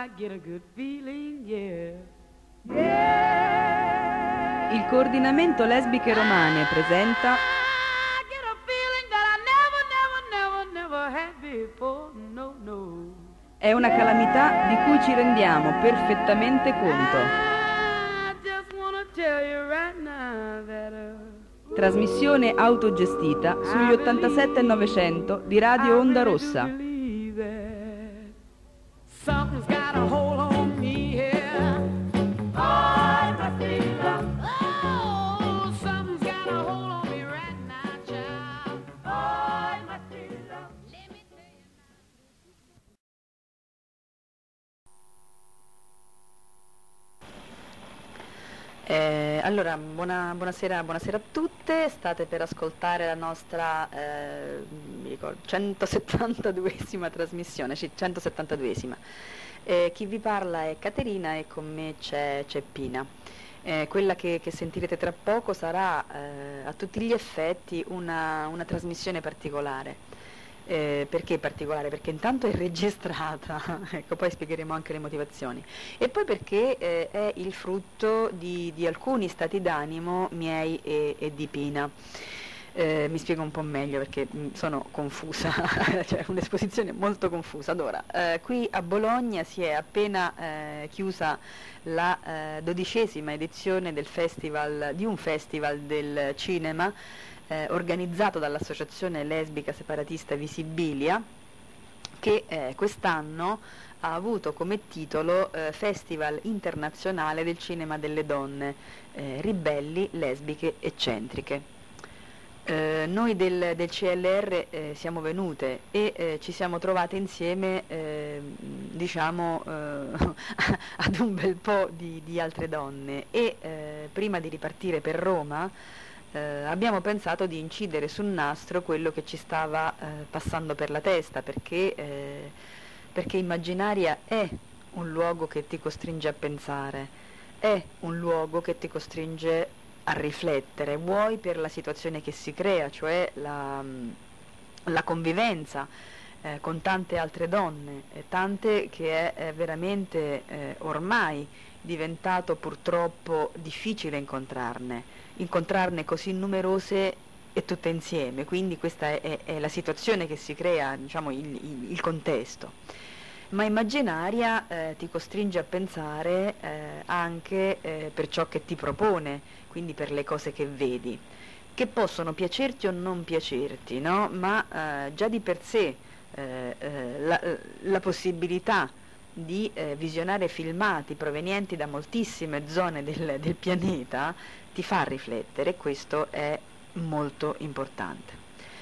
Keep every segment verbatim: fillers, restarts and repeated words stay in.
I get a good feeling, yeah. Yeah. Il coordinamento lesbiche romane presenta I get a feeling that I never, never, never, never had before, no, no. È una calamità di cui ci rendiamo perfettamente conto. I just wanna tell you right now that, uh, Trasmissione autogestita sugli ottantasette e novecento di Radio Onda Rossa. Something's got a hold on me here. Oh, it must be love. Oh, something's got a hold on me right now, child. Oh, it must be love. Let me tell you Eh, allora, buona- buonasera, buonasera a tutte, state per ascoltare la nostra eh, mi ricordo, centosettantaduesima trasmissione, sì, centosettantaduesima. Eh, chi vi parla è Caterina e con me c'è, c'è Pina. Eh, quella che, che sentirete tra poco sarà eh, a tutti gli effetti una, una trasmissione particolare. Eh, perché particolare? Perché intanto è registrata, ecco, poi spiegheremo anche le motivazioni, e poi perché eh, è il frutto di, di alcuni stati d'animo miei e, e di Pina. Eh, mi spiego un po' meglio perché mh, sono confusa, cioè un'esposizione molto confusa. Allora, eh, qui a Bologna si è appena eh, chiusa la eh, dodicesima edizione del festival, di un festival del cinema Eh, organizzato dall'associazione lesbica separatista Visibilia, che eh, quest'anno ha avuto come titolo eh, Festival internazionale del cinema delle donne, eh, ribelli, lesbiche, eccentriche. Eh, noi del, del C L R eh, siamo venute e eh, ci siamo trovate insieme eh, diciamo eh, ad un bel po' di, di altre donne e eh, prima di ripartire per Roma Eh, abbiamo pensato di incidere sul nastro quello che ci stava eh, passando per la testa, perché, eh, perché Immaginaria è un luogo che ti costringe a pensare, è un luogo che ti costringe a riflettere, vuoi per la situazione che si crea, cioè la, la convivenza eh, con tante altre donne, eh, tante che è eh, veramente eh, ormai diventato purtroppo difficile incontrarne incontrarne così numerose e tutte insieme, quindi questa è, è, è la situazione che si crea, diciamo il, il, il contesto. Ma Immaginaria eh, ti costringe a pensare eh, anche eh, per ciò che ti propone, quindi per le cose che vedi, che possono piacerti o non piacerti, no? Ma eh, già di per sé eh, eh, la, la possibilità di eh, visionare filmati provenienti da moltissime zone del, del pianeta ti fa riflettere, e questo è molto importante.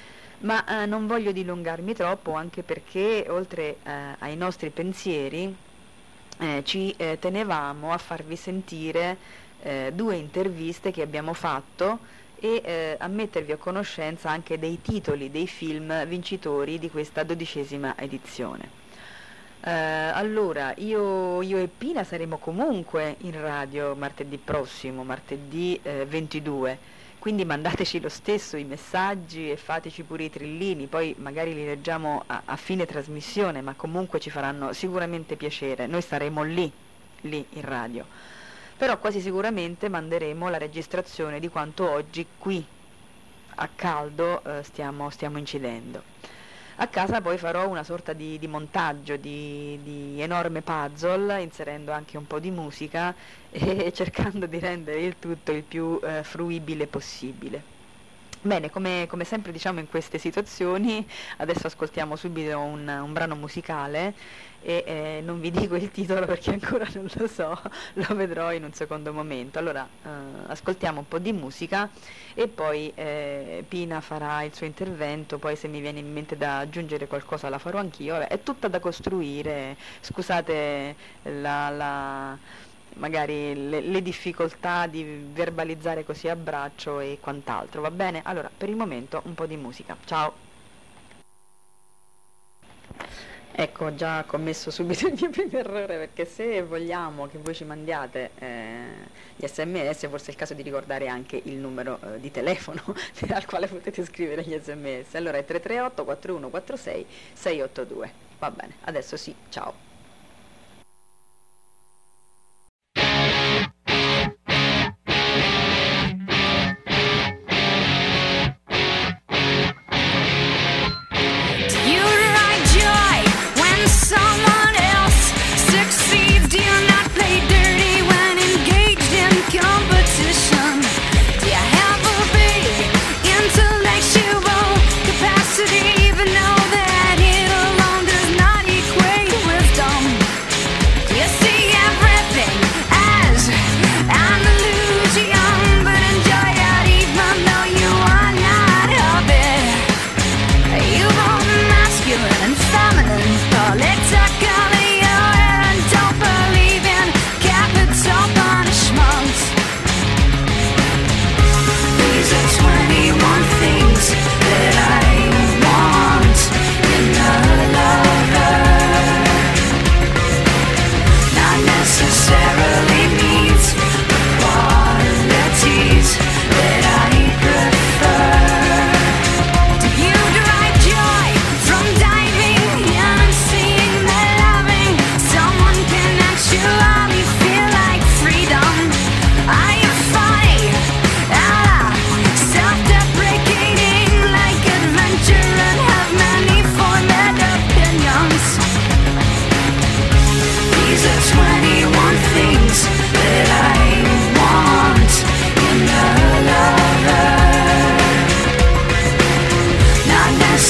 Ma eh, non voglio dilungarmi troppo, anche perché oltre eh, ai nostri pensieri eh, ci eh, tenevamo a farvi sentire eh, due interviste che abbiamo fatto e eh, a mettervi a conoscenza anche dei titoli dei film vincitori di questa dodicesima edizione. Eh, allora, io, io e Pina saremo comunque in radio martedì prossimo, martedì eh, ventidue, quindi mandateci lo stesso i messaggi e fateci pure i trillini, poi magari li leggiamo a, a fine trasmissione, ma comunque ci faranno sicuramente piacere, noi saremo lì, lì in radio, però quasi sicuramente manderemo la registrazione di quanto oggi qui a caldo eh, stiamo, stiamo incidendo. A casa poi farò una sorta di, di montaggio, di, di enorme puzzle, inserendo anche un po' di musica e cercando di rendere il tutto il più eh, fruibile possibile. Bene, come, come sempre diciamo in queste situazioni, adesso ascoltiamo subito un, un brano musicale e eh, non vi dico il titolo perché ancora non lo so, lo vedrò in un secondo momento. Allora, eh, ascoltiamo un po' di musica e poi eh, Pina farà il suo intervento, poi se mi viene in mente da aggiungere qualcosa la farò anch'io. Vabbè, è tutta da costruire, scusate la... la magari le, le difficoltà di verbalizzare così a braccio e quant'altro, va bene? Allora, per il momento un po' di musica. Ciao! Ecco, ho già commesso subito il mio primo errore, perché se vogliamo che voi ci mandiate eh, gli sms, forse è il caso di ricordare anche il numero eh, di telefono al quale potete scrivere gli sms. Allora è tre tre otto quattro uno quattro sei sei otto due. Va bene, adesso sì, ciao!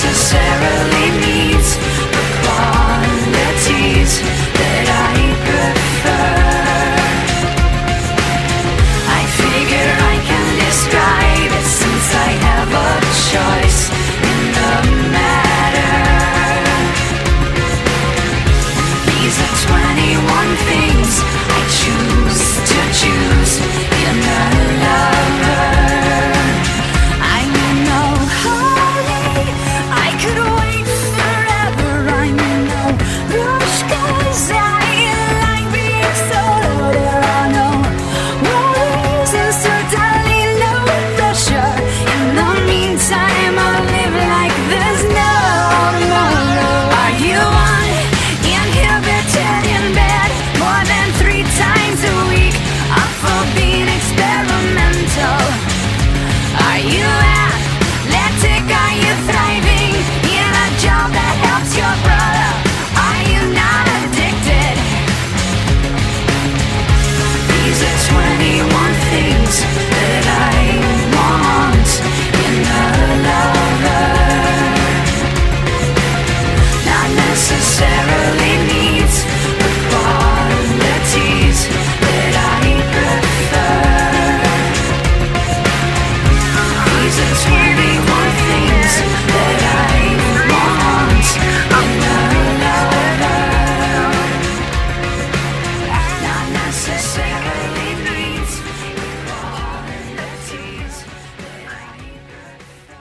necessarily needs the qualities that I prefer. I figure I can describe it since I have a choice in the matter. These are twenty-one things I choose to choose in a lover. I'm in no hurry, I could wait forever. I'm in no rush, 'cause I like being solo. There are no worries and certainly no pressure. In the meantime, I'll live like there's no tomorrow. Are you uninhibited in bed more than three times a week? Up for being experimental. Are you athletic? Are you thriving in a job that helps your brother? Are you not addicted? These are twenty-one things that I want in a lover. Not necessarily needs, but qualities that I prefer. These are twenty-one things that I want in a lover. Not necessarily needs, but qualities that I prefer.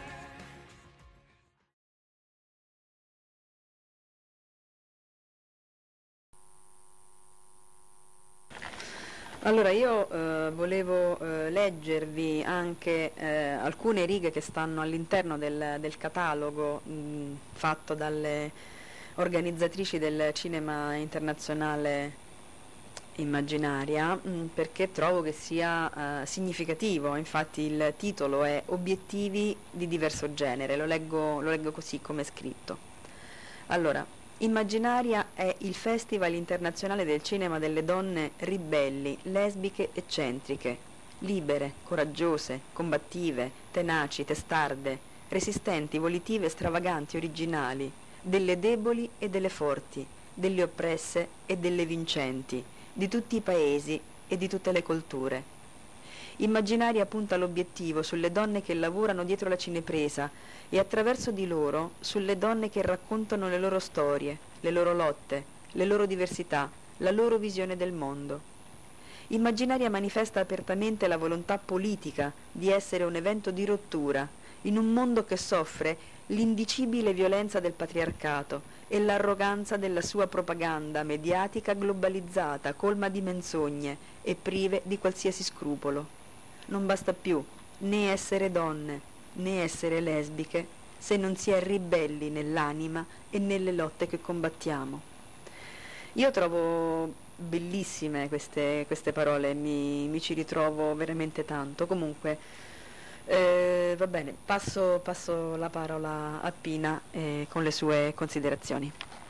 Allora io eh, volevo eh, leggervi anche eh, alcune righe che stanno all'interno del, del catalogo mh, fatto dalle organizzatrici del cinema internazionale Immaginaria, mh, perché trovo che sia eh, significativo. Infatti il titolo è Obiettivi di diverso genere, lo leggo, lo leggo così come è scritto. Allora, Immaginaria è il Festival internazionale del cinema delle donne ribelli, lesbiche, eccentriche, libere, coraggiose, combattive, tenaci, testarde, resistenti, volitive, stravaganti, originali, delle deboli e delle forti, delle oppresse e delle vincenti, di tutti i paesi e di tutte le culture. Immaginaria punta l'obiettivo sulle donne che lavorano dietro la cinepresa e attraverso di loro sulle donne che raccontano le loro storie, le loro lotte, le loro diversità, la loro visione del mondo. Immaginaria manifesta apertamente la volontà politica di essere un evento di rottura in un mondo che soffre l'indicibile violenza del patriarcato e l'arroganza della sua propaganda mediatica globalizzata, colma di menzogne e prive di qualsiasi scrupolo. Non basta più né essere donne né essere lesbiche se non si è ribelli nell'anima e nelle lotte che combattiamo. Io trovo bellissime queste, queste parole, mi, mi ci ritrovo veramente tanto. Comunque eh, va bene, passo, passo la parola a Pina eh, con le sue considerazioni.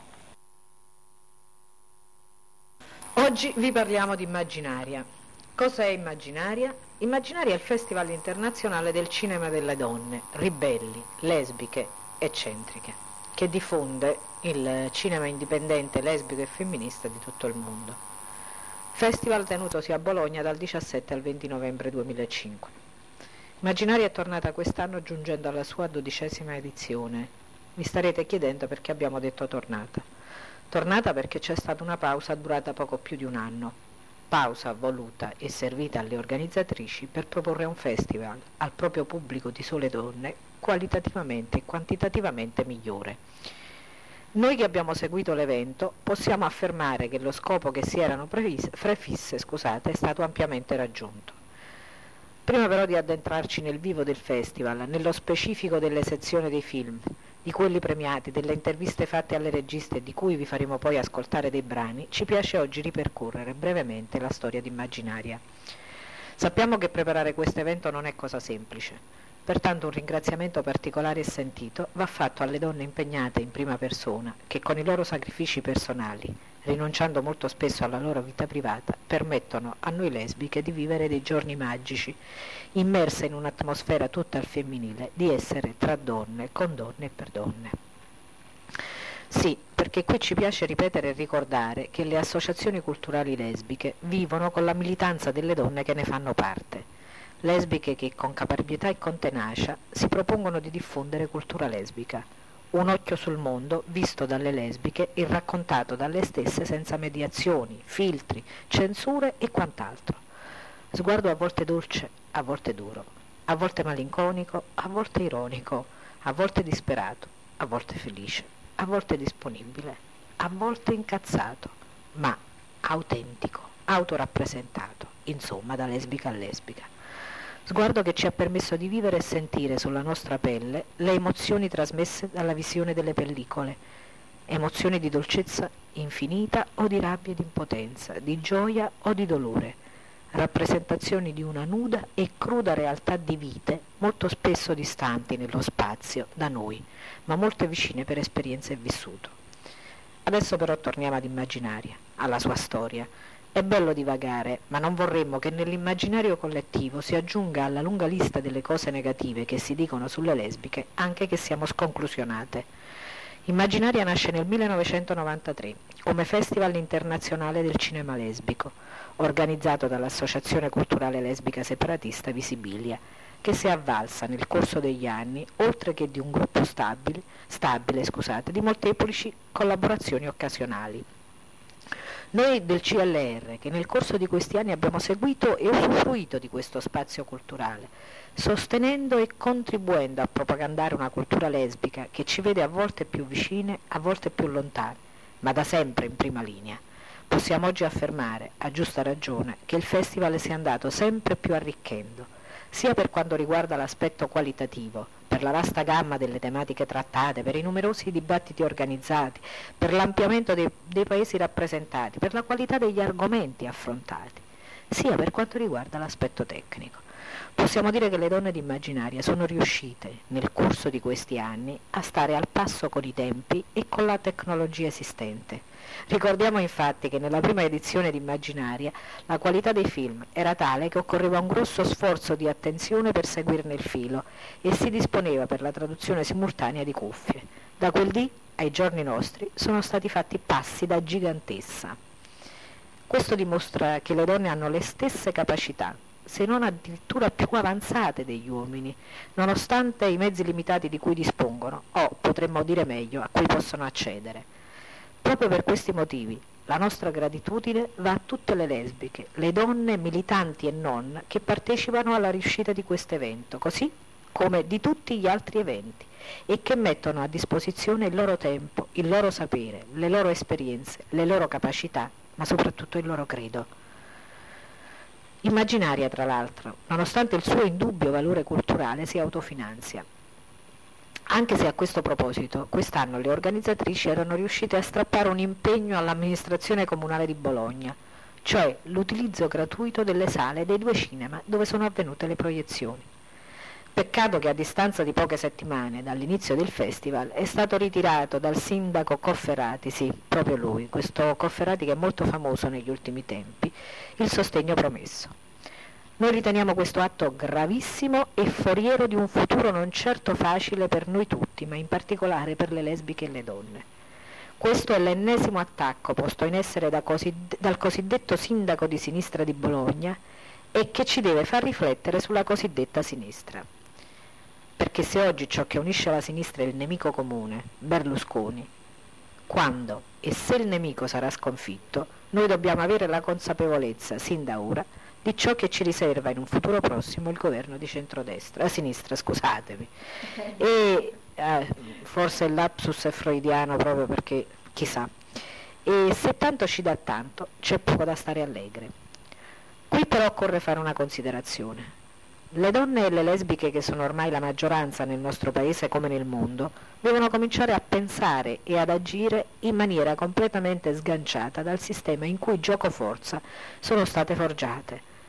Oggi vi parliamo di Immaginaria. Cos'è Immaginaria? Immaginaria è il Festival internazionale del cinema delle donne, ribelli, lesbiche, eccentriche, che diffonde il cinema indipendente, lesbico e femminista di tutto il mondo. Festival tenutosi a Bologna dal diciassette al venti novembre duemilacinque. Immaginaria è tornata quest'anno giungendo alla sua dodicesima edizione. Vi starete chiedendo perché abbiamo detto tornata. Tornata perché c'è stata una pausa durata poco più di un anno. Pausa voluta e servita alle organizzatrici per proporre un festival al proprio pubblico di sole donne qualitativamente e quantitativamente migliore. Noi che abbiamo seguito l'evento possiamo affermare che lo scopo che si erano prefisse, prefisse scusate, è stato ampiamente raggiunto. Prima però di addentrarci nel vivo del festival, nello specifico delle sezioni dei film, di quelli premiati, delle interviste fatte alle registe di cui vi faremo poi ascoltare dei brani, ci piace oggi ripercorrere brevemente la storia di Immaginaria. Sappiamo che preparare questo evento non è cosa semplice. Pertanto un ringraziamento particolare e sentito va fatto alle donne impegnate in prima persona che con i loro sacrifici personali, rinunciando molto spesso alla loro vita privata, permettono a noi lesbiche di vivere dei giorni magici, immerse in un'atmosfera tutta al femminile, di essere tra donne, con donne e per donne. Sì, perché qui ci piace ripetere e ricordare che le associazioni culturali lesbiche vivono con la militanza delle donne che ne fanno parte. Lesbiche che con caparbietà e con tenacia si propongono di diffondere cultura lesbica. Un occhio sul mondo visto dalle lesbiche e raccontato dalle stesse senza mediazioni, filtri, censure e quant'altro. Sguardo a volte dolce, a volte duro, a volte malinconico, a volte ironico, a volte disperato, a volte felice, a volte disponibile, a volte incazzato, ma autentico, autorappresentato, insomma da lesbica a lesbica. Sguardo che ci ha permesso di vivere e sentire sulla nostra pelle le emozioni trasmesse dalla visione delle pellicole, emozioni di dolcezza infinita o di rabbia e di impotenza, di gioia o di dolore, rappresentazioni di una nuda e cruda realtà di vite molto spesso distanti nello spazio da noi, ma molto vicine per esperienza e vissuto. Adesso però torniamo ad Immaginaria, alla sua storia. È bello divagare, ma non vorremmo che nell'immaginario collettivo si aggiunga alla lunga lista delle cose negative che si dicono sulle lesbiche anche che siamo sconclusionate. Immaginaria nasce nel millenovecentonovantatré come Festival internazionale del cinema lesbico, organizzato dall'Associazione Culturale Lesbica Separatista Visibilia, che si è avvalsa nel corso degli anni, oltre che di un gruppo stabile, stabile scusate, di molteplici collaborazioni occasionali. Noi del C L R, che nel corso di questi anni abbiamo seguito e usufruito di questo spazio culturale, sostenendo e contribuendo a propagandare una cultura lesbica che ci vede a volte più vicine, a volte più lontane, ma da sempre in prima linea, possiamo oggi affermare, a giusta ragione, che il festival si è andato sempre più arricchendo, sia per quanto riguarda l'aspetto qualitativo, per la vasta gamma delle tematiche trattate, per i numerosi dibattiti organizzati, per l'ampliamento dei, dei paesi rappresentati, per la qualità degli argomenti affrontati, sia per quanto riguarda l'aspetto tecnico. Possiamo dire che le donne di Immaginaria sono riuscite, nel corso di questi anni, a stare al passo con i tempi e con la tecnologia esistente. Ricordiamo infatti che nella prima edizione di Immaginaria la qualità dei film era tale che occorreva un grosso sforzo di attenzione per seguirne il filo e si disponeva per la traduzione simultanea di cuffie. Da quel dì ai giorni nostri sono stati fatti passi da gigantessa. Questo dimostra che le donne hanno le stesse capacità, se non addirittura più avanzate degli uomini, nonostante i mezzi limitati di cui dispongono, o potremmo dire meglio, a cui possono accedere. Proprio per questi motivi la nostra gratitudine va a tutte le lesbiche, le donne militanti e non, che partecipano alla riuscita di questo evento, così come di tutti gli altri eventi, e che mettono a disposizione il loro tempo, il loro sapere, le loro esperienze, le loro capacità, ma soprattutto il loro credo. Immaginaria, tra l'altro, nonostante il suo indubbio valore culturale, si autofinanzia. Anche se a questo proposito, quest'anno le organizzatrici erano riuscite a strappare un impegno all'amministrazione comunale di Bologna, cioè l'utilizzo gratuito delle sale dei due cinema dove sono avvenute le proiezioni. Peccato che a distanza di poche settimane dall'inizio del festival è stato ritirato dal sindaco Cofferati, sì, proprio lui, questo Cofferati che è molto famoso negli ultimi tempi, il sostegno promesso. Noi riteniamo questo atto gravissimo e foriero di un futuro non certo facile per noi tutti, ma in particolare per le lesbiche e le donne. Questo è l'ennesimo attacco posto in essere da cosid- dal cosiddetto sindaco di sinistra di Bologna e che ci deve far riflettere sulla cosiddetta sinistra. Perché se oggi ciò che unisce la sinistra è il nemico comune, Berlusconi, quando e se il nemico sarà sconfitto, noi dobbiamo avere la consapevolezza, sin da ora, di ciò che ci riserva in un futuro prossimo il governo di centrodestra, a sinistra, scusatemi. E eh, forse il lapsus è freudiano proprio perché, chissà. E se tanto ci dà tanto, c'è poco da stare allegre. Qui però occorre fare una considerazione. Le donne e le lesbiche, che sono ormai la maggioranza nel nostro paese come nel mondo, devono cominciare a pensare e ad agire in maniera completamente sganciata dal sistema in cui giocoforza sono state forgiate.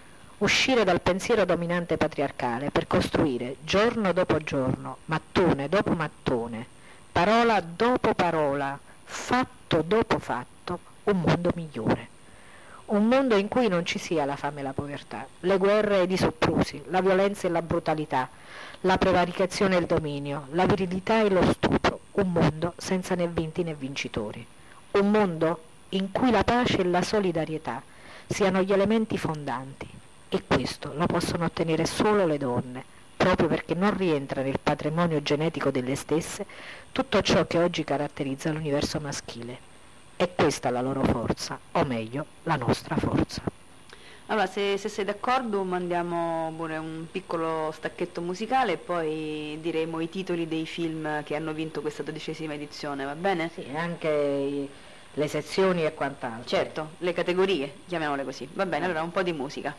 uscire dal pensiero dominante patriarcale per costruire giorno dopo giorno, mattone dopo mattone, parola dopo parola, fatto dopo fatto, un mondo migliore. Un mondo in cui non ci sia la fame e la povertà, le guerre e i soprusi, la violenza e la brutalità, la prevaricazione e il dominio, la virilità e lo stupro. Un mondo senza né vinti né vincitori. Un mondo in cui la pace e la solidarietà siano gli elementi fondanti. E questo lo possono ottenere solo le donne, proprio perché non rientra nel patrimonio genetico delle stesse tutto ciò che oggi caratterizza l'universo maschile. È questa la loro forza, o meglio, la nostra forza. Allora, se, se sei d'accordo, mandiamo pure un piccolo stacchetto musicale e poi diremo i titoli dei film che hanno vinto questa dodicesima edizione, va bene? Sì, anche i- le sezioni e quant'altro. Certo, le categorie, chiamiamole così. Va bene, allora un po' di musica.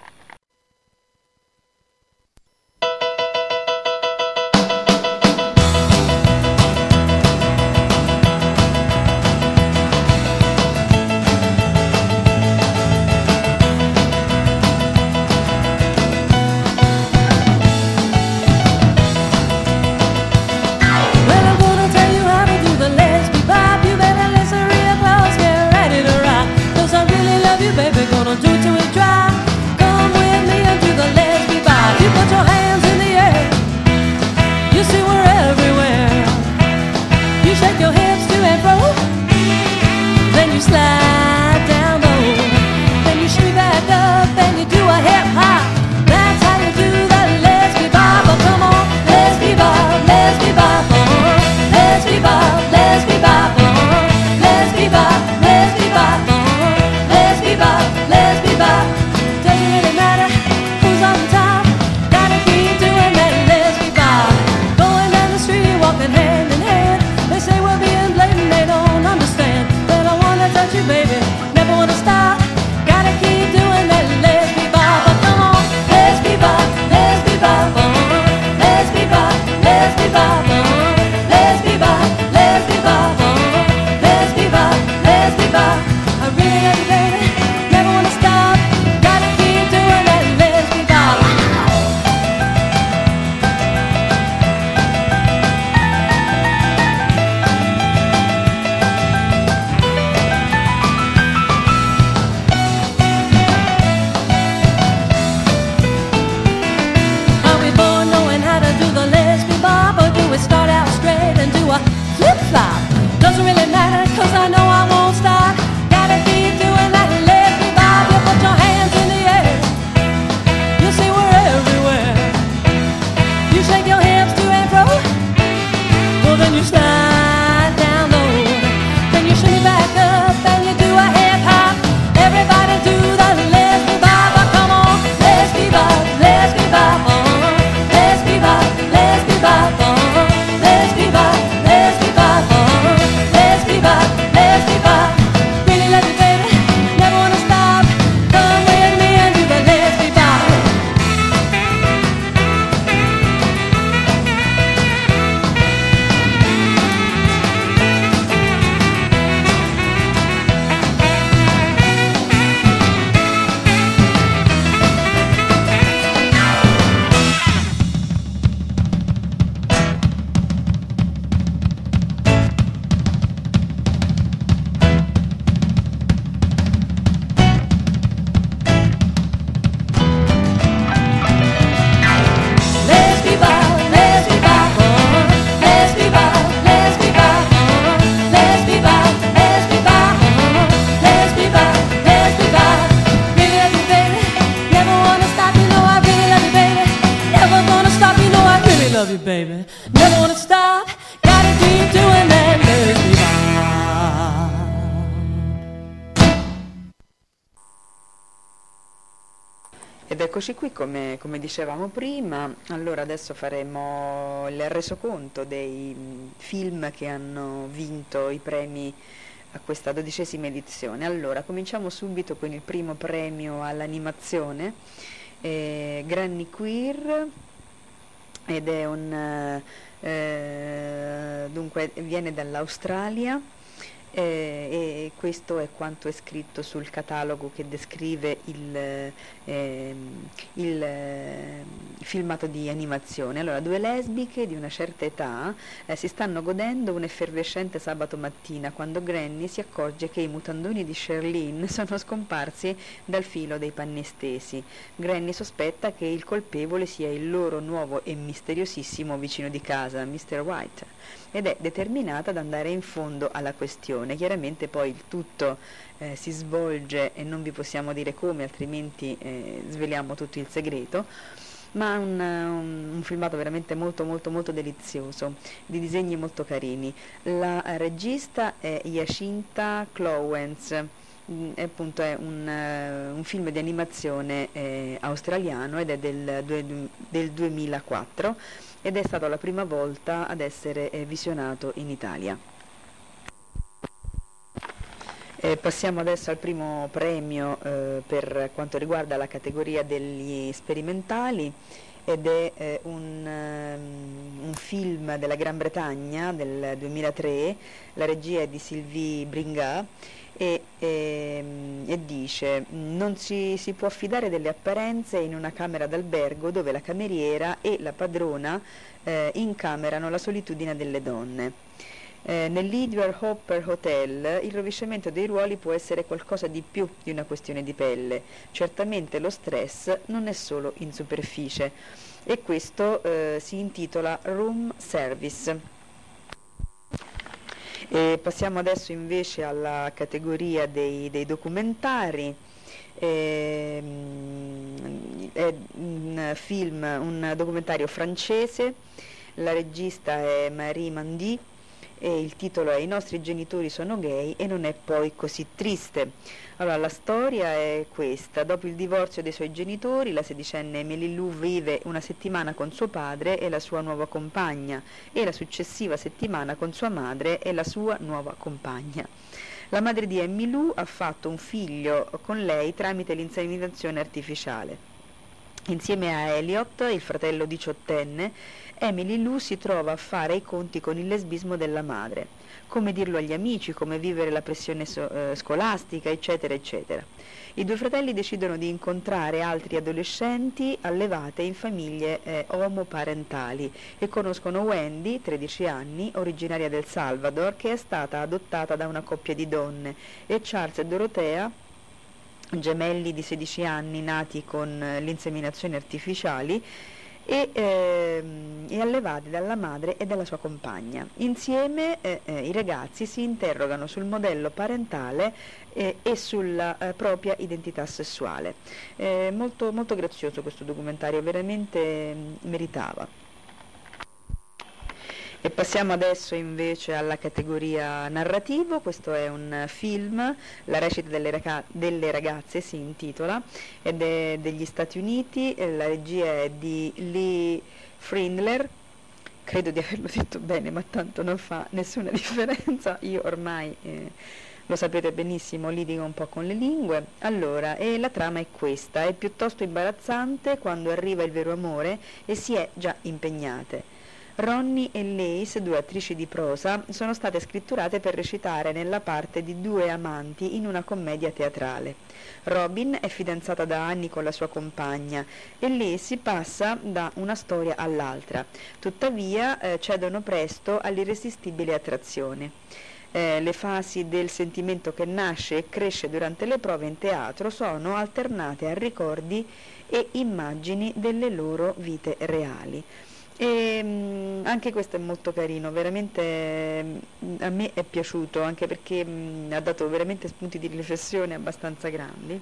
Well, I'm gonna tell you how to do the lesbian bop. You better listen real close, get ready to rock. 'Cause I really love you, baby, gonna do till we dry. Come with me and do the lesbian bop. You put your hands in the air, you see we're everywhere. You shake your hips to and fro, then you slide down low. Then you shimmy back up and you do a hip hop. That's how you do the lesbian bop. Oh, come on, lesbian bop, lesbian bop, oh. Lesbian bop, lesbian bop, oh. Lesbian bop, lesbian bop, oh. Lesbian bop, lesbian bop. Doesn't really matter who's on top. Gotta keep doing that lesbian bop. Going down the street, walking hand in hand. They say we're being blatant, they don't understand. But I wanna touch you, baby, never wanna stop. Gotta keep doing that lesbian bop. Oh, come on, lesbian bop, lesbian bop, oh. Lesbian bop, lesbian bop, oh. Lesbian bop, lesbian bop, oh. Lesbian bop, lesbian bop. I really love you, baby, never wanna stop. Gotta keep doing that lesbian bop. Are we born knowing how to do the lesbian bop, or do we start out straight and do a flip flop? Doesn't really matter, 'cause I know I won't stop. Gotta keep doing that lesbian bop. You put your hands in the air, you see we're everywhere. You shake your hips to and fro, well then you slide down low. Then you shimmy back up and you do a hip hop. Everybody do the lesbian bop. Oh, come on, lesbian bop, lesbian bop, oh. Lesbian bop, lesbian bop, oh. Lesbian bop, lesbian bop, oh. Lesbian bop, lesbian bop. Really love you, baby, never wanna stop. Come with me and do the lesbian bop. Lesbian bop, lesbian bop, oh. Lesbian bop, lesbian bop, oh. Lesbian bop, lesbian bop, oh. Lesbian bop, lesbian bop. Really love you, baby, never wanna stop. You know I really love you, baby, never gonna stop. You know I really love you, baby, never wanna stop. Gotta keep doing that lesbian bop. Ed eccoci qui, come, come dicevamo prima. Allora adesso faremo il resoconto dei mm, film che hanno vinto i premi a questa dodicesima edizione. Allora, cominciamo subito con il primo premio all'animazione, eh, Granny Queer, ed è un eh, dunque viene dall'Australia. eh, e questo è quanto è scritto sul catalogo che descrive il, ehm, il eh, filmato di animazione. Allora, due lesbiche di una certa età eh, si stanno godendo un effervescente sabato mattina quando Granny si accorge che i mutandoni di Sherlyn sono scomparsi dal filo dei panni stesi. Granny sospetta che il colpevole sia il loro nuovo e misteriosissimo vicino di casa, mister White, ed è determinata ad andare in fondo alla questione. Chiaramente poi il tutto eh, si svolge e non vi possiamo dire come, altrimenti eh, sveliamo tutto il segreto, ma un, un, un filmato veramente molto molto molto delizioso, di disegni molto carini. La regista è Jacinta Clowens. Mm, e appunto è un, uh, un film di animazione eh, australiano ed è del, due, del duemilaquattro ed è stata la prima volta ad essere eh, visionato in Italia. Eh, passiamo adesso al primo premio eh, per quanto riguarda la categoria degli sperimentali, ed è eh, un, um, un film della Gran Bretagna del duemilatré, la regia è di Sylvie Bringat, e, e, e dice: non ci si può fidare delle apparenze in una camera d'albergo dove la cameriera e la padrona eh, incamerano la solitudine delle donne. Eh, nell'Edward Hopper Hotel il rovesciamento dei ruoli può essere qualcosa di più di una questione di pelle. Certamente lo stress non è solo in superficie, e questo eh, si intitola Room Service. E passiamo adesso invece alla categoria dei, dei documentari. Eh, è un film, un documentario francese, la regista è Marie Mandy e il titolo è I nostri genitori sono gay e non è poi così triste. Allora, la storia è questa: dopo il divorzio dei suoi genitori, la sedicenne Emily Lou vive una settimana con suo padre e la sua nuova compagna, e la successiva settimana con sua madre e la sua nuova compagna. La madre di Emily Lou ha fatto un figlio con lei tramite l'inseminazione artificiale. Insieme a Elliot, il fratello diciottenne, Emily Lou si trova a fare i conti con il lesbismo della madre, come dirlo agli amici, come vivere la pressione so- eh, scolastica, eccetera, eccetera. I due fratelli decidono di incontrare altri adolescenti allevate in famiglie eh, omoparentali e conoscono Wendy, tredici anni, originaria del Salvador, che è stata adottata da una coppia di donne, e Charles e Dorothea, gemelli di sedici anni nati con eh, l'inseminazione artificiali e, ehm, e allevati dalla madre e dalla sua compagna. Insieme eh, eh, i ragazzi si interrogano sul modello parentale eh, e sulla eh, propria identità sessuale. Eh, molto, molto grazioso questo documentario, veramente mh, meritava. E passiamo adesso invece alla categoria narrativo. Questo è un film, La recita delle, raga- delle ragazze si intitola, ed è degli Stati Uniti, la regia è di Lee Frindler, credo di averlo detto bene, ma tanto non fa nessuna differenza, io ormai eh, lo sapete benissimo, litigo un po' con le lingue. Allora, e la trama è questa: è piuttosto imbarazzante quando arriva il vero amore e si è già impegnate. Ronnie e Lace, due attrici di prosa, sono state scritturate per recitare nella parte di due amanti in una commedia teatrale. Robin è fidanzata da anni con la sua compagna e Lace passa da una storia all'altra, tuttavia eh, cedono presto all'irresistibile attrazione. Eh, le fasi del sentimento che nasce e cresce durante le prove in teatro sono alternate a ricordi e immagini delle loro vite reali. E mh, anche questo è molto carino, veramente mh, a me è piaciuto, anche perché mh, ha dato veramente spunti di riflessione abbastanza grandi.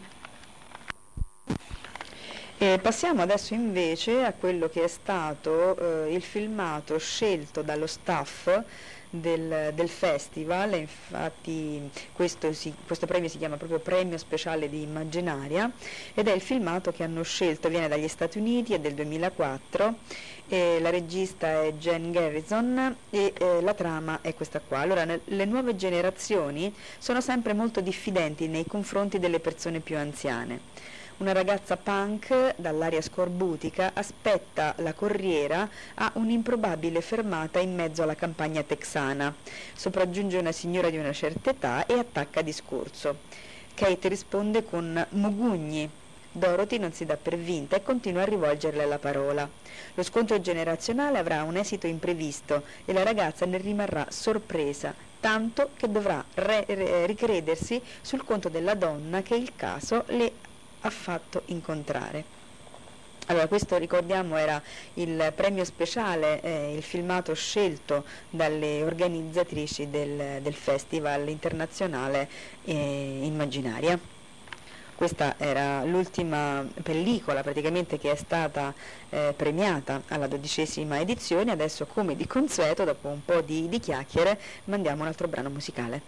E passiamo adesso invece a quello che è stato eh, il filmato scelto dallo staff del, del festival. Infatti questo, si, questo premio si chiama proprio Premio Speciale di Immaginaria, ed è il filmato che hanno scelto, viene dagli Stati Uniti, è del duemilaquattro, e la regista è Jen Garrison e eh, la trama è questa qua. Allora, ne, le nuove generazioni sono sempre molto diffidenti nei confronti delle persone più anziane. Una ragazza punk dall'aria scorbutica aspetta la corriera a un'improbabile fermata in mezzo alla campagna texana. Sopraggiunge una signora di una certa età e attacca discorso. Kate risponde con "Mugugni". Dorothy non si dà per vinta e continua a rivolgerle la parola. Lo scontro generazionale avrà un esito imprevisto e la ragazza ne rimarrà sorpresa, tanto che dovrà re- re- ricredersi sul conto della donna che il caso le ha fatto incontrare. Allora, questo, ricordiamo, era il premio speciale, eh, il filmato scelto dalle organizzatrici del, del Festival internazionale eh, Immaginaria. Questa era l'ultima pellicola praticamente che è stata eh, premiata alla dodicesima edizione. Adesso, come di consueto, dopo un po' di, di chiacchiere, mandiamo un altro brano musicale.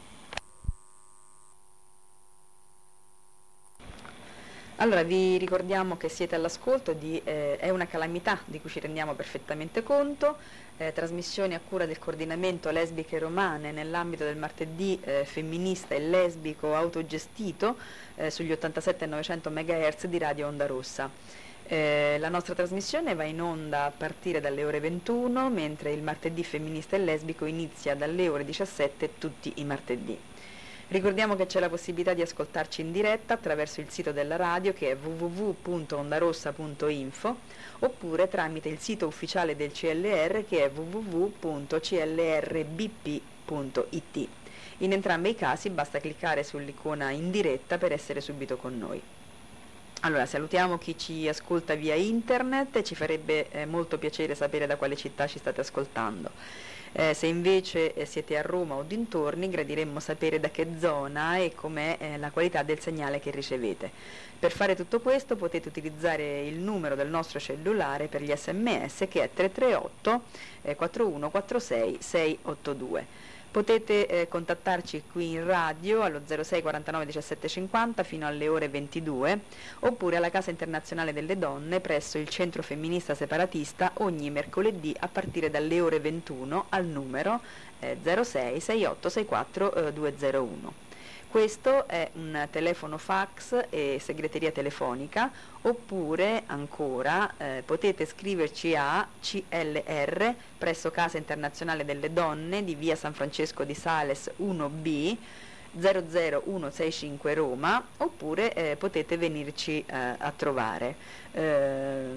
Allora, vi ricordiamo che siete all'ascolto di eh, È una calamità, di cui ci rendiamo perfettamente conto, eh, trasmissioni a cura del coordinamento lesbiche romane nell'ambito del martedì eh, femminista e lesbico autogestito eh, sugli ottantasette novecento megahertz di Radio Onda Rossa. Eh, la nostra trasmissione va in onda a partire dalle ore ventuno, mentre il martedì femminista e lesbico inizia dalle ore diciassette tutti i martedì. Ricordiamo che c'è la possibilità di ascoltarci in diretta attraverso il sito della radio, che è w w w punto ondarossa punto info, oppure tramite il sito ufficiale del C L R, che è w w w punto c l r b p punto i t. In entrambi i casi basta cliccare sull'icona in diretta per essere subito con noi. Allora, salutiamo chi ci ascolta via internet e ci farebbe eh, molto piacere sapere da quale città ci state ascoltando. Eh, se invece eh, siete a Roma o dintorni, gradiremmo sapere da che zona e com'è eh, la qualità del segnale che ricevete. Per fare tutto questo potete utilizzare il numero del nostro cellulare per gli sms, che è tre tre otto quattro uno quattro sei sei otto due. Potete eh, contattarci qui in radio allo zero sei quarantanove diciassette cinquanta fino alle ore ventidue, oppure alla Casa Internazionale delle Donne presso il Centro Femminista Separatista ogni mercoledì a partire dalle ore ventuno al numero eh, zero sei sei otto sei quattro due zero uno. Questo è un telefono fax e segreteria telefonica, oppure ancora eh, potete scriverci a C L R presso Casa Internazionale delle Donne di via San Francesco di Sales uno B zero zero uno sei cinque Roma, oppure eh, potete venirci eh, a trovare. Eh,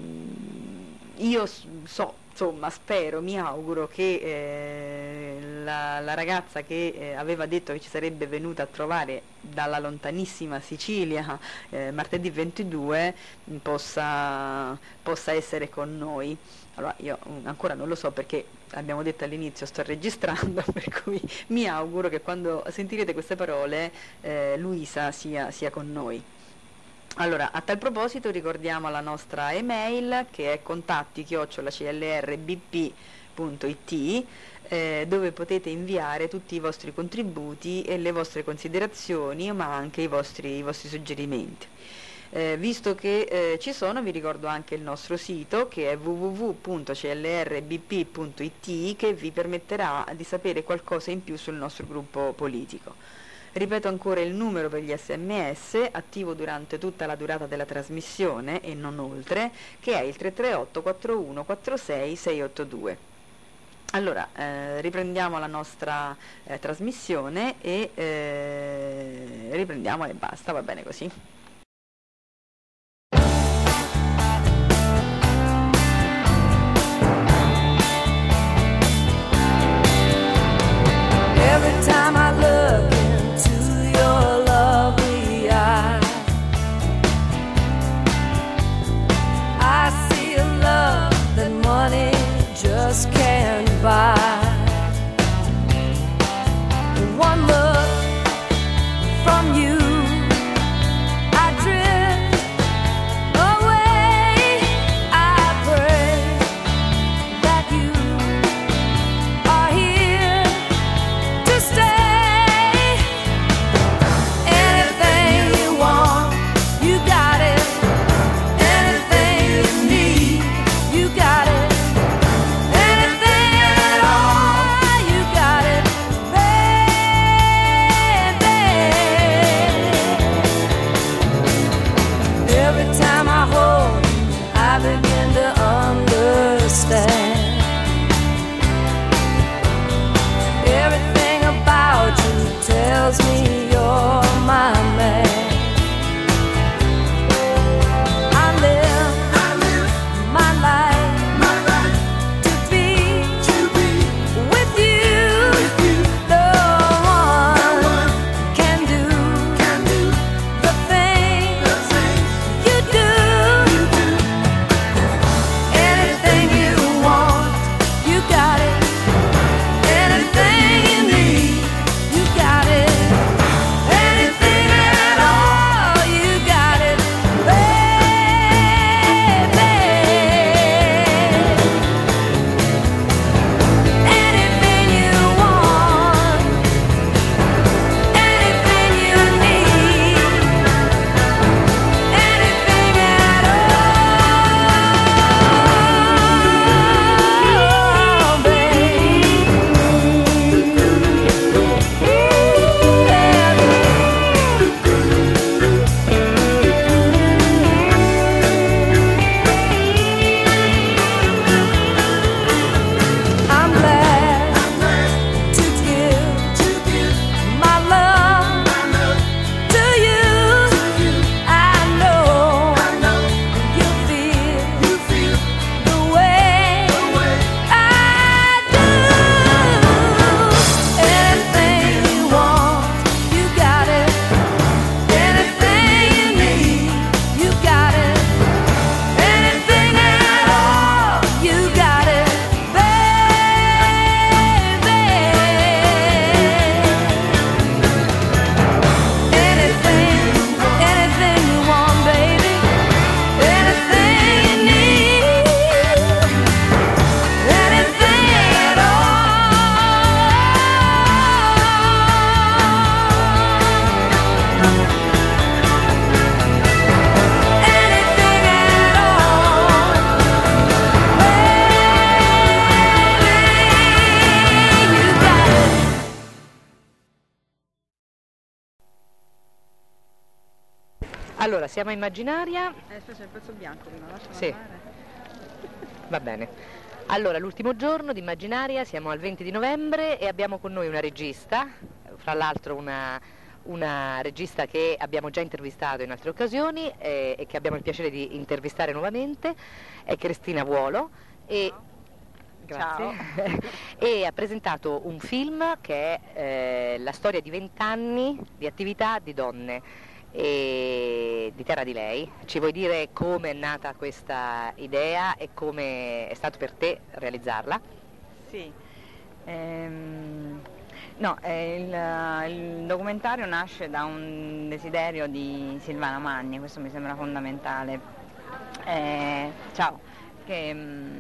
io so, insomma, spero, mi auguro che eh, la, la ragazza che eh, aveva detto che ci sarebbe venuta a trovare dalla lontanissima Sicilia eh, martedì ventidue possa, possa essere con noi. Allora, io ancora non lo so, perché abbiamo detto all'inizio sto registrando, per cui mi auguro che quando sentirete queste parole eh, Luisa sia, sia con noi. Allora, a tal proposito ricordiamo la nostra email, che è contatti chiocciola c l r b p punto i t, eh, dove potete inviare tutti i vostri contributi e le vostre considerazioni, ma anche i vostri, i vostri suggerimenti. Eh, visto che eh, ci sono, vi ricordo anche il nostro sito, che è w w w punto c l r b p punto i t, che vi permetterà di sapere qualcosa in più sul nostro gruppo politico. Ripeto ancora il numero per gli sms, attivo durante tutta la durata della trasmissione e non oltre, che è il tre tre otto quattro uno quattro sei sei otto due. Allora, eh, riprendiamo la nostra eh, trasmissione e eh, riprendiamo e basta, va bene così. Every time I look into your lovely eyes, I see a love that money just can't buy. One look from you, tells me you're my man. I live, I live my life, my life to be, to be with you. With you. The one, one can do, can do the things, the things you do. You do. Anything you want, you got it. Anything you need, you got it. Anything at all, you got it, baby. Anything you want, anything you need, anything at all, baby. I'm glad to give, to give my love, to you. I know, I know you feel, you feel the way, I do. Anything you want, you got it. Anything you need, you got it. Anything at all, you got it, baby. Anything, anything you want, baby. Anything you need, anything at all. Anything at all, baby, you got it. Allora, siamo a Immaginaria. Eh, aspetta, il pezzo bianco prima, lascialo Sì. andare. Va bene. Allora, l'ultimo giorno di Immaginaria, siamo al venti di novembre e abbiamo con noi una regista, fra l'altro una, una regista che abbiamo già intervistato in altre occasioni eh, e che abbiamo il piacere di intervistare nuovamente, è Cristina Vuolo e, grazie. E ha presentato un film che è eh, la storia di vent'anni di attività di donne e di Terra di Lei. Ci vuoi dire come è nata questa idea e come è stato per te realizzarla? Sì, ehm, no, eh, il, il documentario nasce da un desiderio di Silvana Manni, questo mi sembra fondamentale. Eh, ciao, che, mm,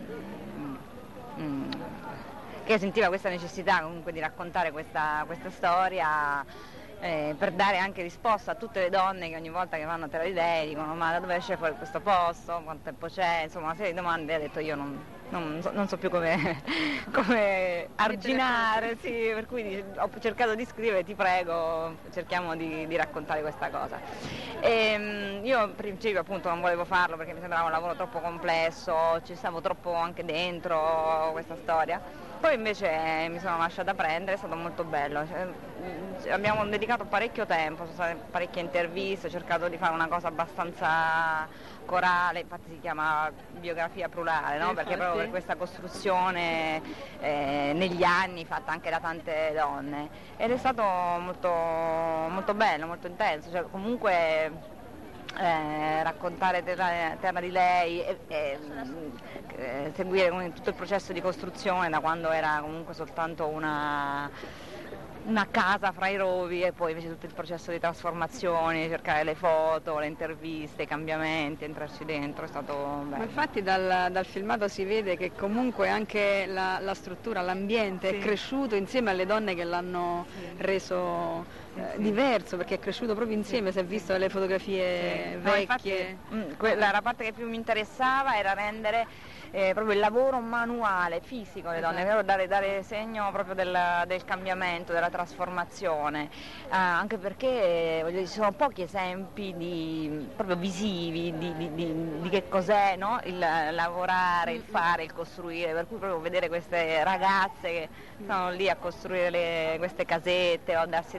mm, che sentiva questa necessità comunque di raccontare questa, questa storia. Eh, per dare anche risposta a tutte le donne che ogni volta che vanno a Terra di Lei dicono ma da dove esce fuori questo posto, quanto tempo c'è, insomma una serie di domande. E ha detto io non, non, so, non so più come, come arginare, sì, per cui ho cercato di scrivere, ti prego, cerchiamo di, di raccontare questa cosa. E, io in principio appunto non volevo farlo perché mi sembrava un lavoro troppo complesso, ci stavo troppo anche dentro questa storia. Poi invece eh, mi sono lasciata prendere, è stato molto bello. Cioè, abbiamo dedicato parecchio tempo, sono state parecchie interviste, ho cercato di fare una cosa abbastanza corale, infatti si chiama biografia plurale, no? Perché proprio per questa costruzione eh, negli anni fatta anche da tante donne. Ed è stato molto, molto bello, molto intenso, cioè, comunque Eh, raccontare terra, terra di Lei e, e eh, seguire tutto il processo di costruzione da quando era comunque soltanto una, una casa fra i rovi e poi invece tutto il processo di trasformazione, cercare le foto, le interviste, i cambiamenti, entrarci dentro, è stato bello. Ma infatti dal, dal filmato si vede che comunque anche la, la struttura, l'ambiente Sì. è cresciuto insieme alle donne che l'hanno reso eh, diverso, perché è cresciuto proprio insieme, si è visto le fotografie No, infatti, vecchie. mm, quella, la parte che più mi interessava era rendere eh, proprio il lavoro manuale, fisico alle donne, Esatto. per dare, dare segno proprio del, del cambiamento, della trasformazione, eh, anche perché eh, voglio dire, ci sono pochi esempi di, proprio visivi di, di- di- di che cos'è, no? Il lavorare, il fare, il costruire, per cui proprio vedere queste ragazze che sono lì a costruire le- queste casette o darsi da fare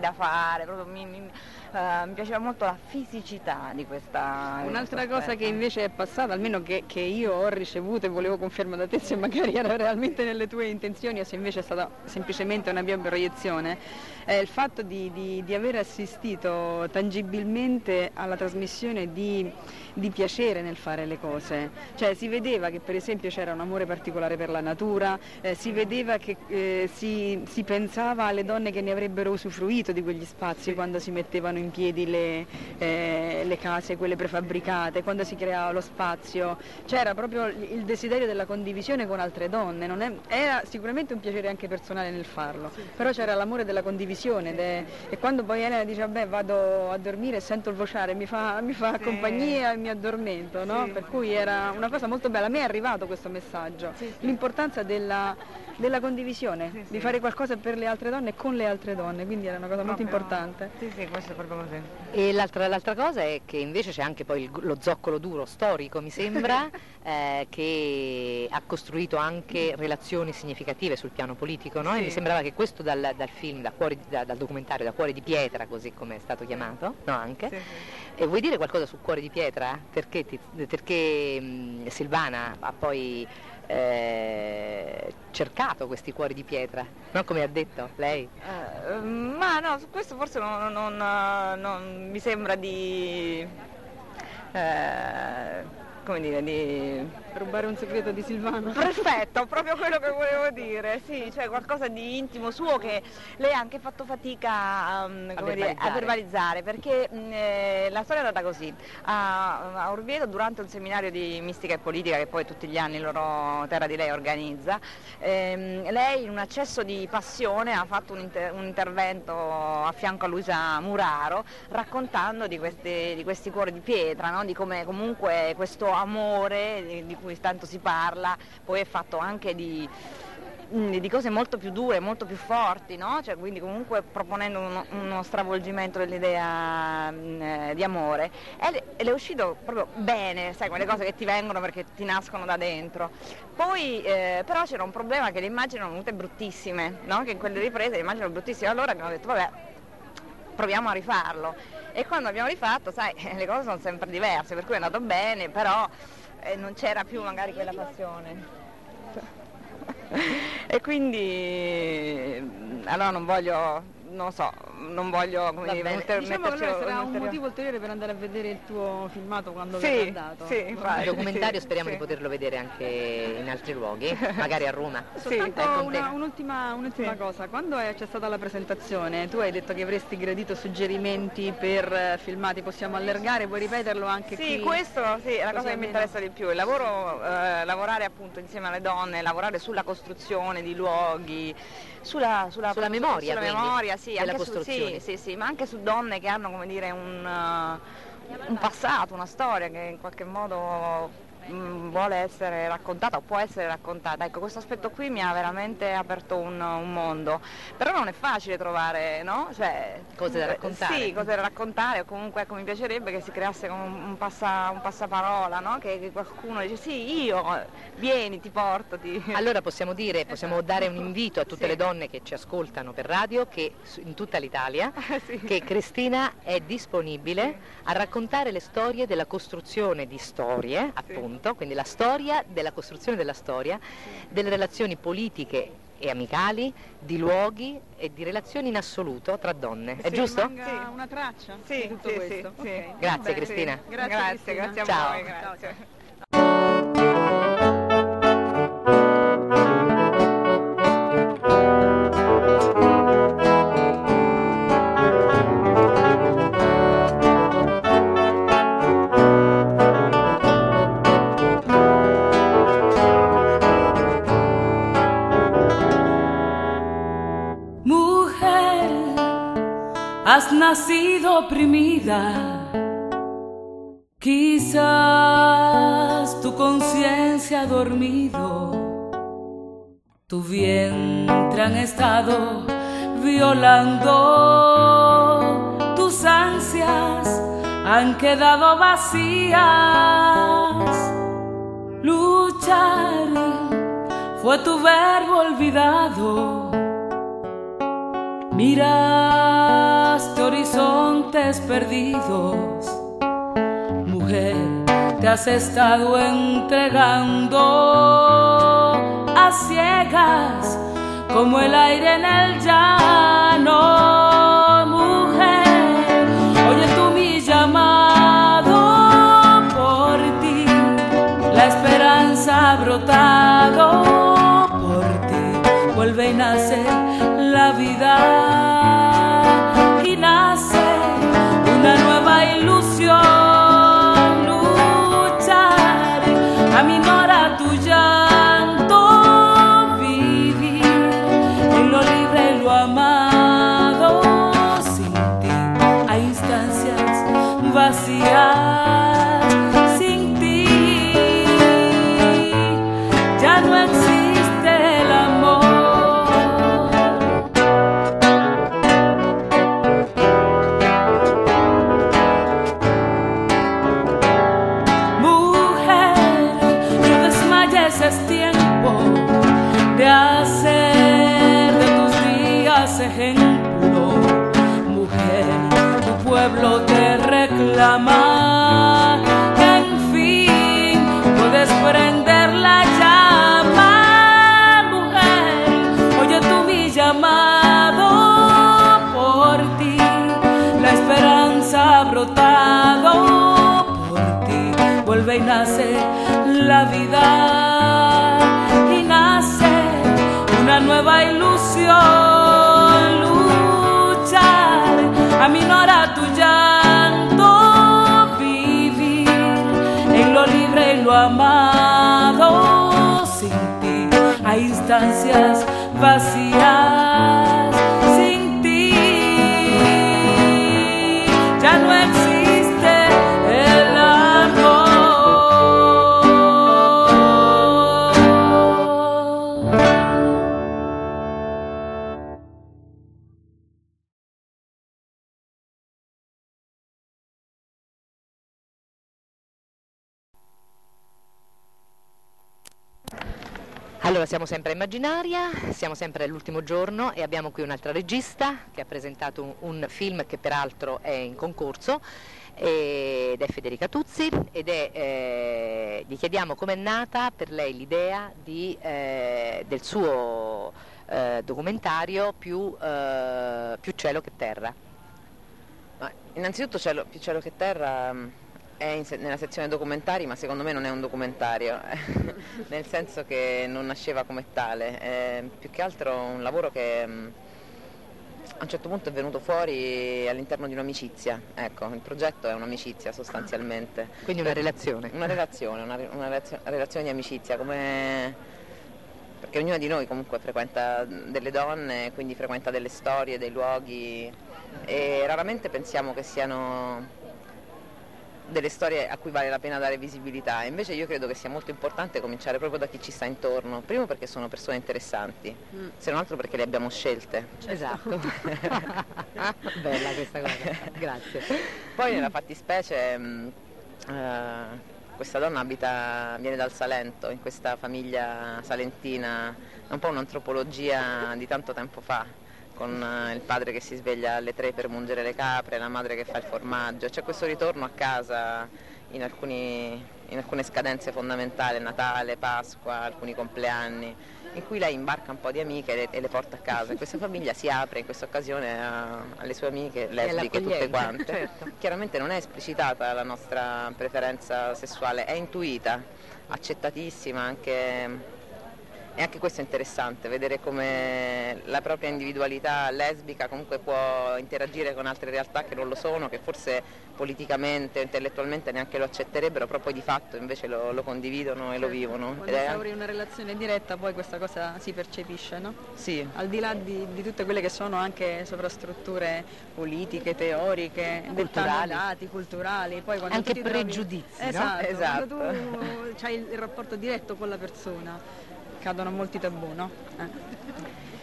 muscolare, proprio mi, mi, uh, mi piaceva molto la fisicità di questa. Un'altra di questo cosa che aspetto. invece è passata, almeno che, che io ho ricevuto e volevo conferma da te se magari era realmente nelle tue intenzioni o se invece è stata semplicemente una mia proiezione, è il fatto di, di, di aver assistito tangibilmente alla trasmissione di, di piacere nel fare le cose. Cioè si vedeva che per esempio c'era un amore particolare per la natura, eh, si vedeva che eh, si, si pensava alle donne che ne avrebbero usufruito di quegli spazi quando si mettevano in piedi le, eh, le case, quelle prefabbricate, quando si creava lo spazio. C'era proprio il desiderio della condivisione con altre donne, non è, era sicuramente un piacere anche personale nel farlo, però c'era l'amore della condivisione ed è- e quando poi Elena dice vabbè vado a dormire e sento il vociare mi fa, mi fa Sì. compagnia e mi addormento, no? Sì. Per cui era una cosa molto bella, a me è arrivato questo messaggio, Sì, sì. l'importanza della, della condivisione, Sì, sì. di fare qualcosa per le altre donne e con le altre donne, quindi era una cosa molto Proprio- importante. Sì, sì, questo è proprio così. E l'altra, l'altra cosa è che invece c'è anche poi il- lo zoccolo duro storico, mi sembra, eh, che ha costruito anche relazioni significative sul piano politico, no? E Sì. mi sembrava che questo dal, dal film, da cuore, di- da- dal documentario Da Cuore di Pietra, così come è stato chiamato, no anche? Sì, sì. E vuoi dire qualcosa su Cuore di Pietra? Perché, ti- perché mh, Silvana ha poi eh, cercato questi cuori di pietra, no? Come ha detto lei? Eh, ma no, su questo forse non, non- non- non mi sembra di, eh, come dire, di... Rubare un segreto di Silvana. Perfetto, proprio quello che volevo dire, sì, cioè qualcosa di intimo suo che lei ha anche fatto fatica um, come dire, a verbalizzare. verbalizzare, perché mh, eh, la storia è andata così. A, a Orvieto, durante un seminario di mistica e politica che poi tutti gli anni il loro Terra di Lei organizza, ehm, lei in un accesso di passione ha fatto un, inter- un intervento a fianco a Luisa Muraro raccontando di, queste, di questi cuori di pietra, no? Di come comunque questo amore di, di cui tanto si parla poi è fatto anche di, di cose molto più dure, molto più forti, no? Cioè, quindi comunque proponendo uno, uno stravolgimento dell'idea mh, di amore e le, e le è uscito proprio bene, sai, quelle cose che ti vengono perché ti nascono da dentro. Poi eh, però c'era un problema che le immagini erano venute bruttissime, no? Che in quelle riprese le immagini erano bruttissime, allora abbiamo detto vabbè, proviamo a rifarlo e quando abbiamo rifatto, sai, le cose sono sempre diverse, per cui è andato bene, però eh, non c'era più magari quella passione. E quindi allora non voglio, non lo so, non voglio come Va dire, bene. ulter- Diciamo che metterci allora sarà un ulteriore- motivo ulteriore per andare a vedere il tuo filmato quando Sì, verrà andato. sì, infatti. Il documentario Sì, speriamo sì. di poterlo vedere anche in altri luoghi, magari a Roma. Soltanto Dai, con te. una- un'ultima, un'ultima Sì. cosa, quando è- c'è stata la presentazione tu hai detto che avresti gradito suggerimenti per eh, filmati, possiamo allargare, vuoi ripeterlo anche qui? Sì, questo sì, è la Così cosa che mi almeno- interessa di più, il lavoro, eh, lavorare appunto insieme alle donne, lavorare sulla costruzione di luoghi, sulla, sulla, Sulla memoria, sulla quindi, memoria, sì, della anche su, costruzione. sì, sì, sì, ma anche su donne che hanno come dire un, eh, un passato, una storia che in qualche modo mh, vuole essere raccontata o può essere raccontata. Ecco, questo aspetto qui mi ha veramente aperto un, un mondo, però non è facile trovare, no? Cioè, Cose da raccontare. Sì, cose da raccontare, o comunque ecco, mi piacerebbe che si creasse come un, un, passa, un passaparola, no? Che, che qualcuno dice sì, io, vieni, ti porto, ti... Allora possiamo dire, possiamo Esatto. dare un invito a tutte Sì. le donne che ci ascoltano per radio, che su- in tutta l'Italia, Sì. che Cristina è disponibile a raccontare le storie della costruzione di storie, appunto, quindi la storia della costruzione della storia, delle relazioni politiche e amicali, di luoghi e di relazioni in assoluto tra donne. È Sì, giusto? rimanga Sì. una traccia Sì, di tutto sì, questo. sì, sì. Ok, Grazie, va bene. Cristina. Grazie, grazie, Cristina. grazie a Ciao. voi, Ciao, grazie. ciao. Mujer, has nacido oprimida. Quizás tu conciencia ha dormido, tu vientre han estado violando, tus ansias han quedado vacías. Luchar fue tu verbo olvidado. Miraste amores perdidos. Mujer, te has estado entregando a ciegas como el aire en el llano. Mujer, oye tú mi llamado, por ti la esperanza ha brotado, por ti vuelve y nace la vida y nace una nueva ilusión. Luchar aminora tu llanto, vivir en lo libre y lo amado. Sin ti hay instancias vacías, sin ti ya no existe el amor. Es tiempo de hacer de tus días ejemplo. Mujer, tu pueblo te reclama, que en fin puedes prender la llama. Mujer, oye tú mi llamado, por ti la esperanza ha brotado, por ti vuelve y nace la vida y nace una nueva ilusión. Luchar aminora tu llanto, vivir en lo libre y lo amado. Sin ti hay instancias vacías, sin ti ya no existe el amor. Allora, siamo sempre a Immaginaria, siamo sempre all'ultimo giorno e abbiamo qui un'altra regista che ha presentato un, un film che peraltro è in concorso ed è Federica Tuzzi ed è, eh, gli chiediamo com'è nata per lei l'idea di, eh, del suo eh, documentario più, eh, più cielo che terra. Ma innanzitutto cielo, più cielo che terra mh, è in se- nella sezione documentari, ma secondo me non è un documentario, nel senso che non nasceva come tale, è più che altro un lavoro che mh, a un certo punto è venuto fuori all'interno di un'amicizia. Ecco, il progetto è un'amicizia sostanzialmente. Quindi una relazione. Una relazione, una, re- una relazio- relazione di amicizia, come... perché ognuno di noi comunque frequenta delle donne, quindi frequenta delle storie, dei luoghi e raramente pensiamo che siano delle storie a cui vale la pena dare visibilità. Invece io credo che sia molto importante cominciare proprio da chi ci sta intorno, primo perché sono persone interessanti, mm. se non altro perché le abbiamo scelte. Esatto. Bella questa cosa, grazie. Poi nella fattispecie mh, eh, questa donna abita, viene dal Salento, in questa famiglia salentina, è un po' un'antropologia di tanto tempo fa, con il padre che si sveglia alle tre per mungere le capre, la madre che fa il formaggio. C'è questo ritorno a casa in, alcuni, in alcune scadenze fondamentali, Natale, Pasqua, alcuni compleanni, in cui lei imbarca un po' di amiche e le, e le porta a casa. E questa famiglia si apre in questa occasione a, alle sue amiche lesbiche, tutte quante. Certo. Chiaramente non è esplicitata la nostra preferenza sessuale, è intuita, accettatissima anche... E anche questo è interessante, vedere come la propria individualità lesbica comunque può interagire con altre realtà che non lo sono, che forse politicamente o intellettualmente neanche lo accetterebbero, però poi di fatto invece lo, lo condividono e lo vivono. Quando Ed è instauri una relazione diretta poi questa cosa si percepisce, no? Sì. Al di là di, di tutte quelle che sono anche sovrastrutture politiche, teoriche, Culturali. dati, culturali, poi quando Anche tu ti trovi- pregiudizi, no? Esatto, Esatto. quando tu hai il rapporto diretto con la persona cadono molti tabù, no? Eh.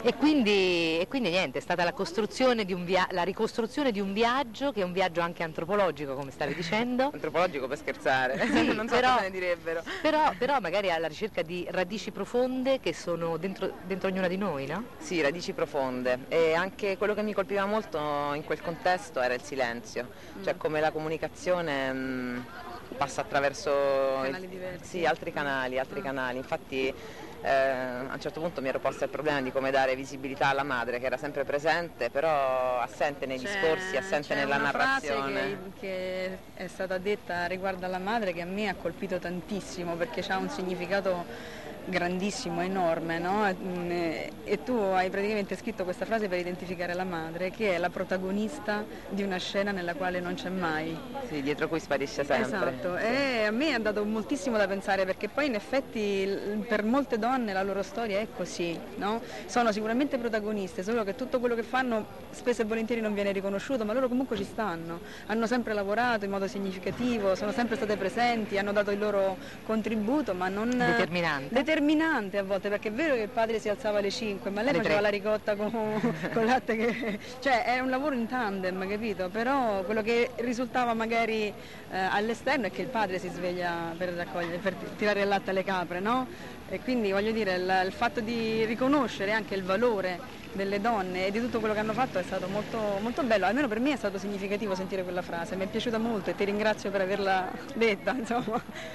E quindi, e quindi niente, è stata la, costruzione di un via- la ricostruzione di un viaggio, che è un viaggio anche antropologico, come stavi dicendo. Antropologico per scherzare, Sì, non so però- cosa ne direbbero. Però, però magari alla ricerca di radici profonde che sono dentro, dentro ognuna di noi, no? Sì, radici profonde, e anche quello che mi colpiva molto in quel contesto era il silenzio, cioè come la comunicazione mh, passa attraverso Canali diversi. sì, altri canali, altri canali. Infatti eh, a un certo punto mi ero posta il problema di come dare visibilità alla madre, che era sempre presente, però assente nei discorsi, assente c'è nella una narrazione. frase che, che è stata detta riguardo alla madre che a me ha colpito tantissimo, perché ha un significato grandissimo, enorme, no? E e tu hai praticamente scritto questa frase per identificare la madre, che è la protagonista di una scena nella quale non c'è mai. Sì, dietro cui sparisce sempre. Esatto, e a me ha dato moltissimo da pensare, perché poi in effetti l- per molte donne la loro storia è così, no? Sono sicuramente protagoniste, solo che tutto quello che fanno spesso e volentieri non viene riconosciuto, ma loro comunque ci stanno, hanno sempre lavorato in modo significativo, sono sempre state presenti, hanno dato il loro contributo, ma non... Determinante. Determinante a volte, perché è vero che il padre si alzava alle cinque, ma lei Alle faceva tre. la ricotta con, con latte che... cioè è un lavoro in tandem, capito? Però quello che risultava magari eh, all'esterno è che il padre si sveglia per raccogliere, per tirare il latte alle capre, no? E quindi voglio dire, il, il fatto di riconoscere anche il valore delle donne e di tutto quello che hanno fatto è stato molto, molto bello, almeno per me è stato significativo sentire quella frase, mi è piaciuta molto e ti ringrazio per averla detta, insomma.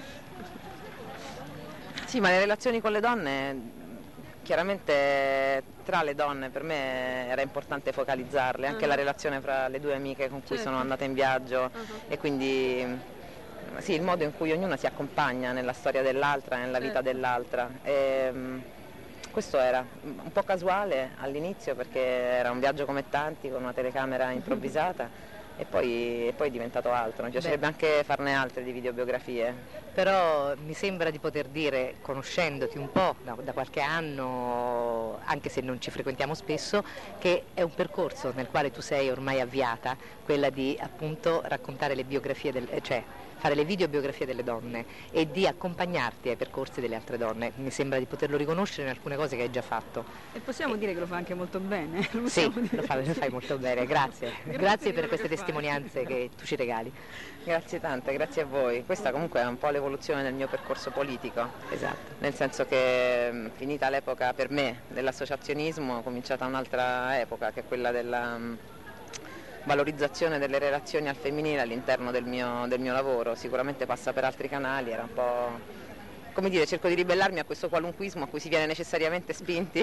Sì, ma le relazioni con le donne, chiaramente tra le donne per me era importante focalizzarle, anche Ah. la relazione fra le due amiche con cui Certo. sono andata in viaggio e quindi sì, il modo in cui ognuna si accompagna nella storia dell'altra, nella vita Certo. dell'altra. E, mh, questo era un po' casuale all'inizio perché era un viaggio come tanti con una telecamera improvvisata. E poi, e poi è diventato altro, mi piacerebbe anche farne altre di videobiografie. Però mi sembra di poter dire, conoscendoti un po' da, da qualche anno, anche se non ci frequentiamo spesso, che è un percorso nel quale tu sei ormai avviata, quella di appunto raccontare le biografie, del, eh, cioè fare le videobiografie delle donne e di accompagnarti ai percorsi delle altre donne. Mi sembra di poterlo riconoscere in alcune cose che hai già fatto. E possiamo dire che lo fa anche molto bene. Lo Sì, possiamo dire. lo fai, lo fai molto bene, grazie. Grazie Grazie di per quello queste che fai. testimonianze che tu ci regali. Grazie tante, grazie a voi. Questa comunque è un po' l'evoluzione del mio percorso politico. Esatto. Nel senso che mh, finita l'epoca per me dell'associazionismo, è cominciata un'altra epoca che è quella della mh, valorizzazione delle relazioni al femminile all'interno del mio, del mio lavoro. Sicuramente passa per altri canali, era un po', come dire, cerco di ribellarmi a questo qualunquismo a cui si viene necessariamente spinti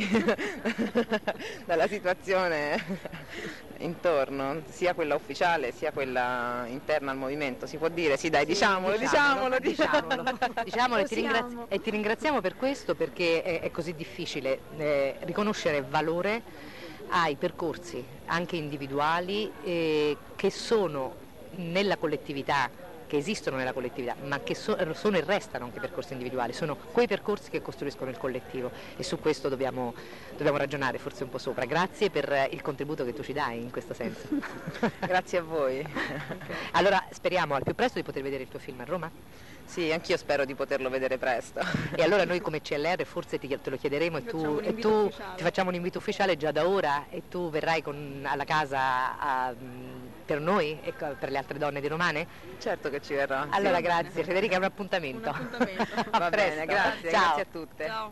dalla situazione intorno, sia quella ufficiale sia quella interna al movimento. Si può dire? Sì, dai, diciamolo, diciamolo, diciamolo, diciamolo e, ti Possiamo. ringrazi- e ti ringraziamo per questo, perché è, è così difficile eh, riconoscere valore ai percorsi anche individuali eh, che sono nella collettività, che esistono nella collettività, ma che so- sono e restano anche percorsi individuali, sono quei percorsi che costruiscono il collettivo, e su questo dobbiamo, dobbiamo ragionare forse un po' sopra. Grazie per il contributo che tu ci dai in questo senso. Grazie a voi. Allora speriamo al più presto di poter vedere il tuo film a Roma. Sì, anch'io spero di poterlo vedere presto. E allora noi come C L R forse ti, te lo chiederemo e Ti tu, facciamo un e invito tu ufficiale. ti facciamo un invito ufficiale già da ora, e tu verrai con- alla casa a- per noi e co- per le altre donne di Romane? Certo che ci verrò. Allora sì. grazie Federica, è un appuntamento. Un appuntamento. A Va presto. bene, grazie, Ciao. grazie a tutte. Ciao.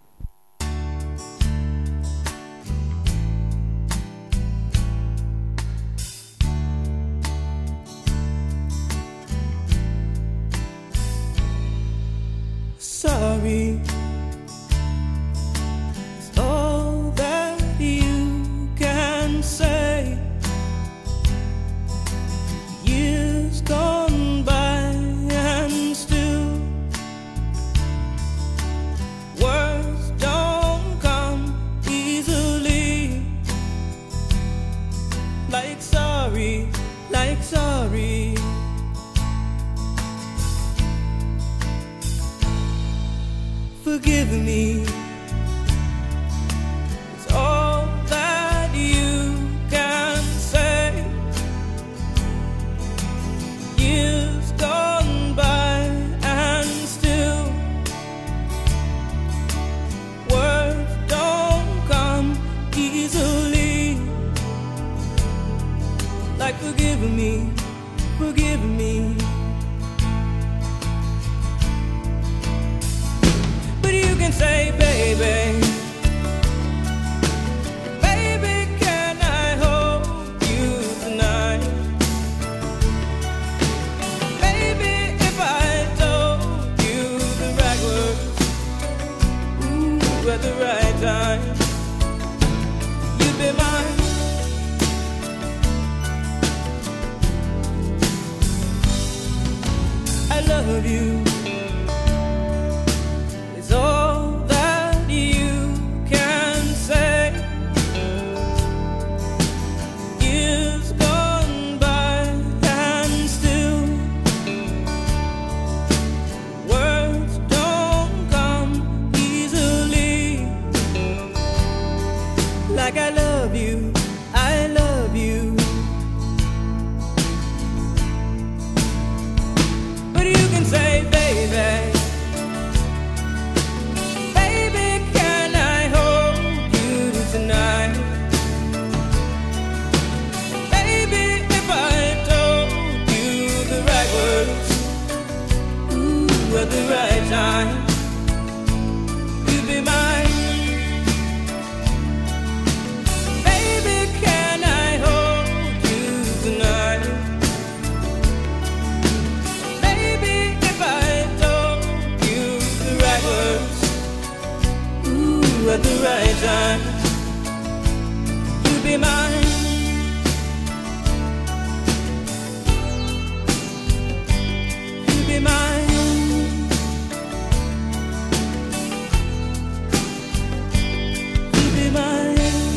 Sorry is all that you can say. Years gone by and still words like forgive me, forgive me. But you can say, baby, baby, can I hold you tonight? Baby, if I told you the right words, ooh, at the right time, you'd be mine. I love you. It's all that you can say. Years gone by and still words don't come easily. Like I love you, I love you. But you can say, baby, baby, can I hold you tonight? Baby, if I told you the right words, ooh, at the right time, you'd be mine. Baby, can I hold you tonight? Baby, if I told you the right words, ooh, at the right time, you'd be mine. You'd be mine. You'd be mine.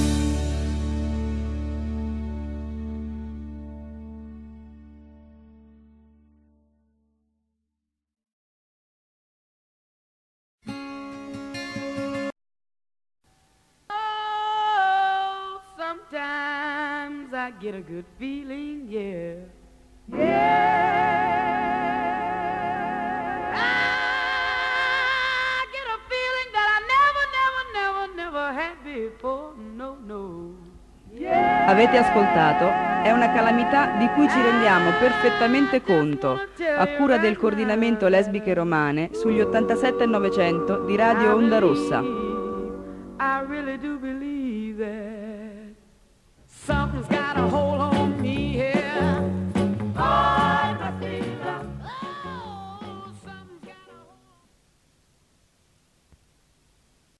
Oh, sometimes I get a good feeling, yeah. Yeah. I get a feeling that I never, never, never, never had before. No, no. Yeah. Avete ascoltato? È una calamità di cui ci rendiamo perfettamente conto, a cura del coordinamento lesbiche romane sugli ottantasette e novecento di Radio Onda Rossa. I really do believe that something's got a hold on